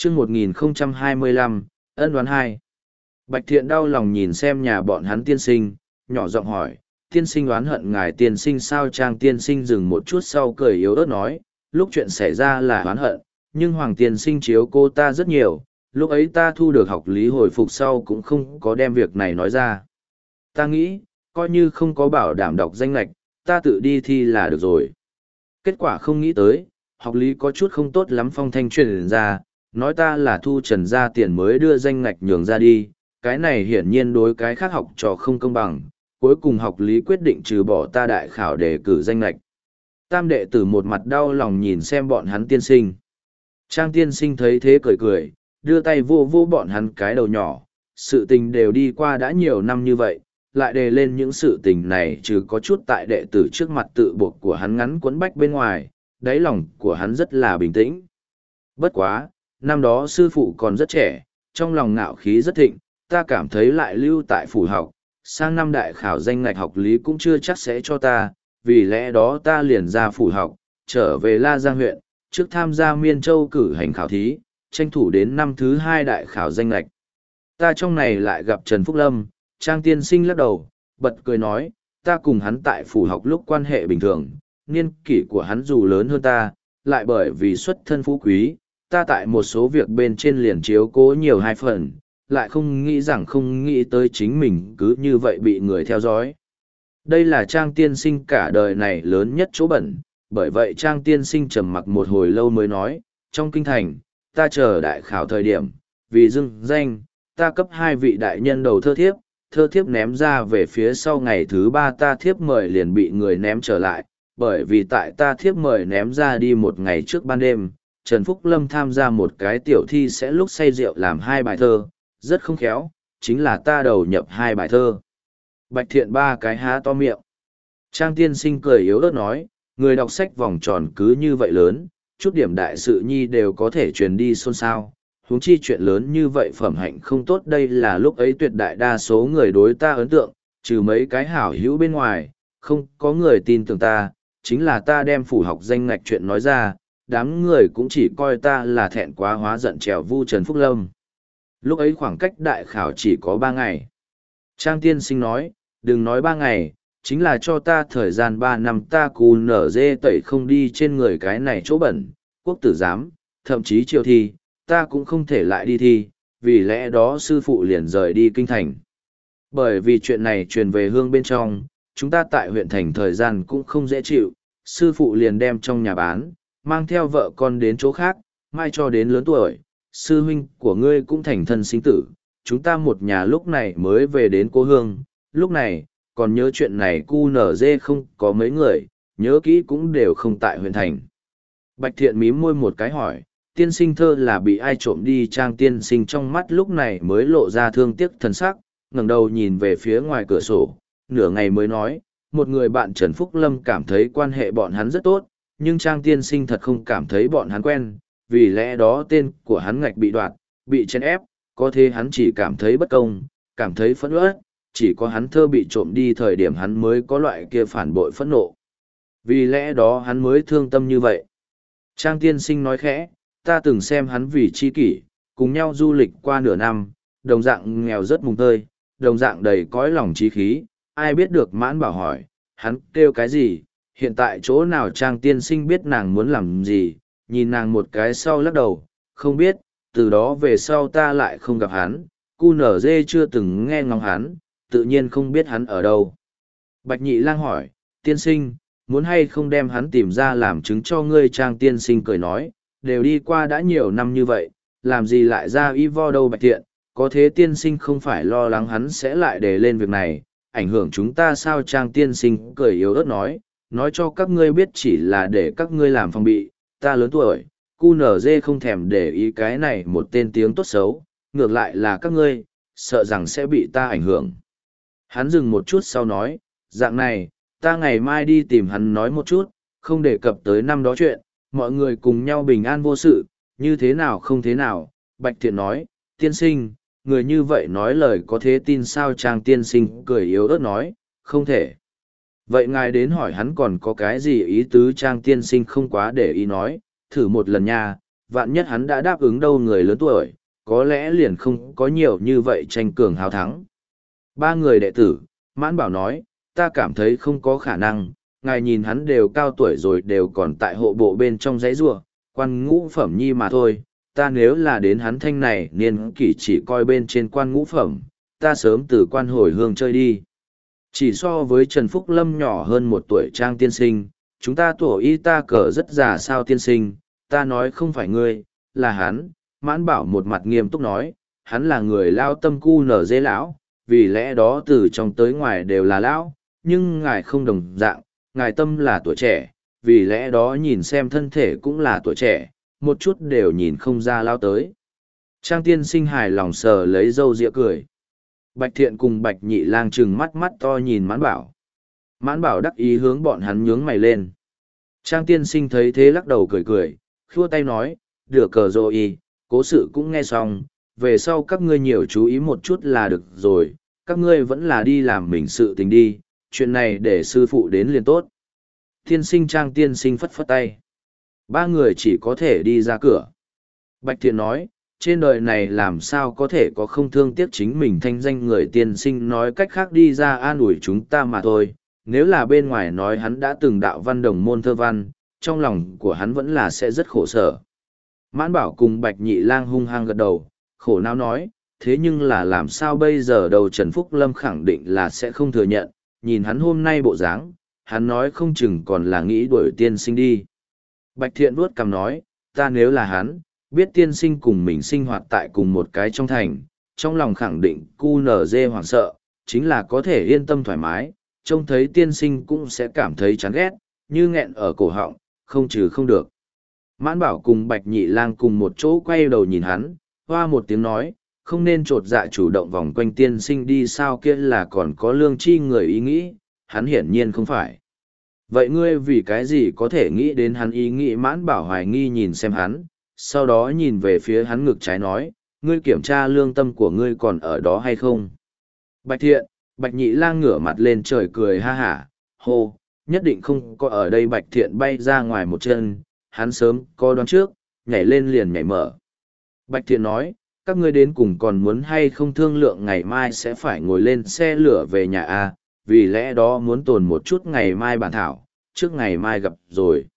chương 1025, ân đoán hai. Bạch Thiện đau lòng nhìn xem nhà bọn hắn tiên sinh, nhỏ giọng hỏi, tiên sinh oán hận ngài tiên sinh sao? Trang tiên sinh dừng một chút sau cười yếu ớt nói, lúc chuyện xảy ra là oán hận, nhưng Hoàng tiên sinh chiếu cô ta rất nhiều, lúc ấy ta thu được học lý hồi phục sau cũng không có đem việc này nói ra. Ta nghĩ, coi như không có bảo đảm đọc danh lệch, ta tự đi thi là được rồi. Kết quả không nghĩ tới, học lý có chút không tốt lắm, phong thanh truyền ra, nói ta là thu Trần gia tiền mới đưa danh ngạch nhường ra đi, cái này hiển nhiên đối cái khác học trò không công bằng, cuối cùng học lý quyết định trừ bỏ ta đại khảo để cử danh ngạch. Tam đệ tử một mặt đau lòng nhìn xem bọn hắn tiên sinh. Trang tiên sinh thấy thế cười cười, đưa tay vô vô bọn hắn cái đầu nhỏ, sự tình đều đi qua đã nhiều năm như vậy, lại đề lên những sự tình này trừ có chút tại đệ tử trước mặt tự buộc của hắn ngắn quấn bách bên ngoài, đáy lòng của hắn rất là bình tĩnh. Bất quá, năm đó sư phụ còn rất trẻ, trong lòng ngạo khí rất thịnh, ta cảm thấy lại lưu tại phủ học, sang năm đại khảo danh ngạch học lý cũng chưa chắc sẽ cho ta, vì lẽ đó ta liền ra phủ học, trở về La Giang huyện, trước tham gia Miên Châu cử hành khảo thí, tranh thủ đến năm thứ 2 đại khảo danh ngạch. Ta trong này lại gặp Trần Phúc Lâm, Trang tiên sinh lắc đầu, bật cười nói, ta cùng hắn tại phủ học lúc quan hệ bình thường, niên kỷ của hắn dù lớn hơn ta, lại bởi vì xuất thân phú quý, ta tại một số việc bên trên liền chiếu cố nhiều 2 phần, lại không nghĩ rằng không nghĩ tới chính mình cứ như vậy bị người theo dõi. Đây là Trang tiên sinh cả đời này lớn nhất chỗ bẩn, bởi vậy Trang tiên sinh trầm mặc một hồi lâu mới nói, trong kinh thành, ta chờ đại khảo thời điểm, vì dưng danh, ta cấp 2 vị đại nhân đầu thơ thiếp ném ra về phía sau ngày thứ 3 ta thiếp mời liền bị người ném trở lại, bởi vì tại ta thiếp mời ném ra đi một ngày trước ban đêm, Trần Phúc Lâm tham gia một cái tiểu thi sẽ lúc say rượu làm 2 bài thơ, rất không khéo, chính là ta đầu nhập 2 bài thơ. Bạch Thiện 3 cái há to miệng. Trang tiên sinh cười yếu ớt nói, người đọc sách vòng tròn cứ như vậy lớn, chút điểm đại sự nhi đều có thể truyền đi xôn xao. Huống chi chuyện lớn như vậy phẩm hạnh không tốt, đây là lúc ấy tuyệt đại đa số người đối ta ấn tượng, trừ mấy cái hảo hữu bên ngoài, không có người tin tưởng ta, chính là ta đem phủ học danh ngạch chuyện nói ra, đám người cũng chỉ coi ta là thẹn quá hóa giận trèo vu Trần Phúc Lâm. Lúc ấy khoảng cách đại khảo chỉ có 3 ngày. Trang tiên sinh nói, đừng nói 3 ngày, chính là cho ta thời gian 3 năm ta cù nở dê tẩy không đi trên người cái này chỗ bẩn, quốc tử giám, thậm chí triều thi, ta cũng không thể lại đi thi, vì lẽ đó sư phụ liền rời đi kinh thành. Bởi vì chuyện này truyền về hương bên trong, chúng ta tại huyện thành thời gian cũng không dễ chịu, sư phụ liền đem trong nhà bán, mang theo vợ con đến chỗ khác, mai cho đến lớn tuổi, sư huynh của ngươi cũng thành thân sinh tử, chúng ta một nhà lúc này mới về đến cố hương, lúc này, còn nhớ chuyện này cu nở dê không có mấy người, nhớ kỹ cũng đều không tại huyện thành. Bạch Thiện mím môi một cái hỏi, tiên sinh thơ là bị ai trộm đi? Trang tiên sinh trong mắt lúc này mới lộ ra thương tiếc thần sắc, ngẩng đầu nhìn về phía ngoài cửa sổ, nửa ngày mới nói, một người bạn Trần Phúc Lâm cảm thấy quan hệ bọn hắn rất tốt, nhưng Trang tiên sinh thật không cảm thấy bọn hắn quen, vì lẽ đó tên của hắn ngạch bị đoạt, bị chèn ép, có thế hắn chỉ cảm thấy bất công, cảm thấy phẫn uất, chỉ có hắn thơ bị trộm đi thời điểm hắn mới có loại kia phản bội phẫn nộ. Vì lẽ đó hắn mới thương tâm như vậy. Trang tiên sinh nói khẽ, ta từng xem hắn vì chi kỷ, cùng nhau du lịch qua nửa năm, đồng dạng nghèo rất mùng tơi, đồng dạng đầy cõi lòng trí khí, ai biết được Mãn Bảo hỏi, hắn kêu cái gì, hiện tại chỗ nào? Trang tiên sinh biết nàng muốn làm gì, nhìn nàng một cái sau lắc đầu, không biết, từ đó về sau ta lại không gặp hắn, cu nở dê chưa từng nghe ngóng hắn, tự nhiên không biết hắn ở đâu. Bạch Nhị Lang hỏi, tiên sinh, muốn hay không đem hắn tìm ra làm chứng cho ngươi? Trang tiên sinh cười nói, đều đi qua đã nhiều năm như vậy, làm gì lại ra y vo đâu. Bạch Thiện, có thế tiên sinh không phải lo lắng hắn sẽ lại đề lên việc này, ảnh hưởng chúng ta sao? Trang tiên sinh cười yếu ớt nói cho các ngươi biết chỉ là để các ngươi làm phòng bị, ta lớn tuổi, cu nở dê không thèm để ý cái này một tên tiếng tốt xấu, ngược lại là các ngươi, sợ rằng sẽ bị ta ảnh hưởng. Hắn dừng một chút sau nói, dạng này, ta ngày mai đi tìm hắn nói một chút, không đề cập tới năm đó chuyện, mọi người cùng nhau bình an vô sự, như thế nào không thế nào. Bạch Thiện nói, tiên sinh, người như vậy nói lời có thế tin sao? Trang tiên sinh cười yếu ớt nói, không thể. Vậy ngài đến hỏi hắn còn có cái gì ý tứ? Trang tiên sinh không quá để ý nói, thử một lần nha, vạn nhất hắn đã đáp ứng đâu người lớn tuổi, có lẽ liền không có nhiều như vậy tranh cường hào thắng. Ba người đệ tử, Mãn Bảo nói, ta cảm thấy không có khả năng, ngài nhìn hắn đều cao tuổi rồi đều còn tại hộ bộ bên trong giấy rùa, quan ngũ phẩm nhi mà thôi, ta nếu là đến hắn thanh này niên kỷ chỉ coi bên trên quan ngũ phẩm, ta sớm từ quan hồi hương chơi đi. Chỉ so với Trần Phúc Lâm nhỏ hơn một tuổi Trang tiên sinh, chúng ta tuổi y ta cờ rất già sao tiên sinh, ta nói không phải ngươi, là hắn. Mãn Bảo một mặt nghiêm túc nói, hắn là người lao tâm cu nở dê lão, vì lẽ đó từ trong tới ngoài đều là lão, nhưng ngài không đồng dạng, ngài tâm là tuổi trẻ, vì lẽ đó nhìn xem thân thể cũng là tuổi trẻ, một chút đều nhìn không ra lao tới. Trang tiên sinh hài lòng sờ lấy râu ria cười. Bạch Thiện cùng Bạch Nhị Lang trừng mắt mắt to nhìn Mãn Bảo. Mãn Bảo đắc ý hướng bọn hắn nhướng mày lên. Trang tiên sinh thấy thế lắc đầu cười cười, khua tay nói, được cờ rồi, cố sự cũng nghe xong, về sau các ngươi nhiều chú ý một chút là được rồi, các ngươi vẫn là đi làm mình sự tình đi, chuyện này để sư phụ đến liền tốt. Tiên sinh Trang tiên sinh phất phất tay. Ba người chỉ có thể đi ra cửa. Bạch Thiện nói, trên đời này làm sao có thể có không thương tiếc chính mình thanh danh người tiên sinh nói cách khác đi ra an ủi chúng ta mà thôi. Nếu là bên ngoài nói hắn đã từng đạo văn đồng môn thơ văn, trong lòng của hắn vẫn là sẽ rất khổ sở. Mãn Bảo cùng Bạch Nhị Lang hung hăng gật đầu, khổ não nói, thế nhưng là làm sao bây giờ đầu Trần Phúc Lâm khẳng định là sẽ không thừa nhận, nhìn hắn hôm nay bộ dáng, hắn nói không chừng còn là nghĩ đuổi tiên sinh đi. Bạch Thiện vuốt cằm nói, ta nếu là hắn, biết tiên sinh cùng mình sinh hoạt tại cùng một cái trong thành, trong lòng khẳng định cu nở dê hoảng sợ, chính là có thể yên tâm thoải mái, trông thấy tiên sinh cũng sẽ cảm thấy chán ghét, như nghẹn ở cổ họng, không trừ không được. Mãn Bảo cùng Bạch Nhị Lang cùng một chỗ quay đầu nhìn hắn, hoa một tiếng nói, không nên trột dạ chủ động vòng quanh tiên sinh đi sao kia là còn có lương tri người ý nghĩ, hắn hiển nhiên không phải. Vậy ngươi vì cái gì có thể nghĩ đến hắn ý nghĩ? Mãn Bảo hoài nghi nhìn xem hắn, sau đó nhìn về phía hắn ngực trái nói, ngươi kiểm tra lương tâm của ngươi còn ở đó hay không? Bạch Thiện, Bạch Nhị Lang ngửa mặt lên trời cười ha hả, hô, nhất định không có ở đây. Bạch Thiện bay ra ngoài một chân, hắn sớm có đoán trước, nhảy lên liền nhảy mở. Bạch Thiện nói, các ngươi đến cùng còn muốn hay không thương lượng ngày mai sẽ phải ngồi lên xe lửa về nhà A, vì lẽ đó muốn tồn một chút ngày mai bản thảo, trước ngày mai gặp rồi.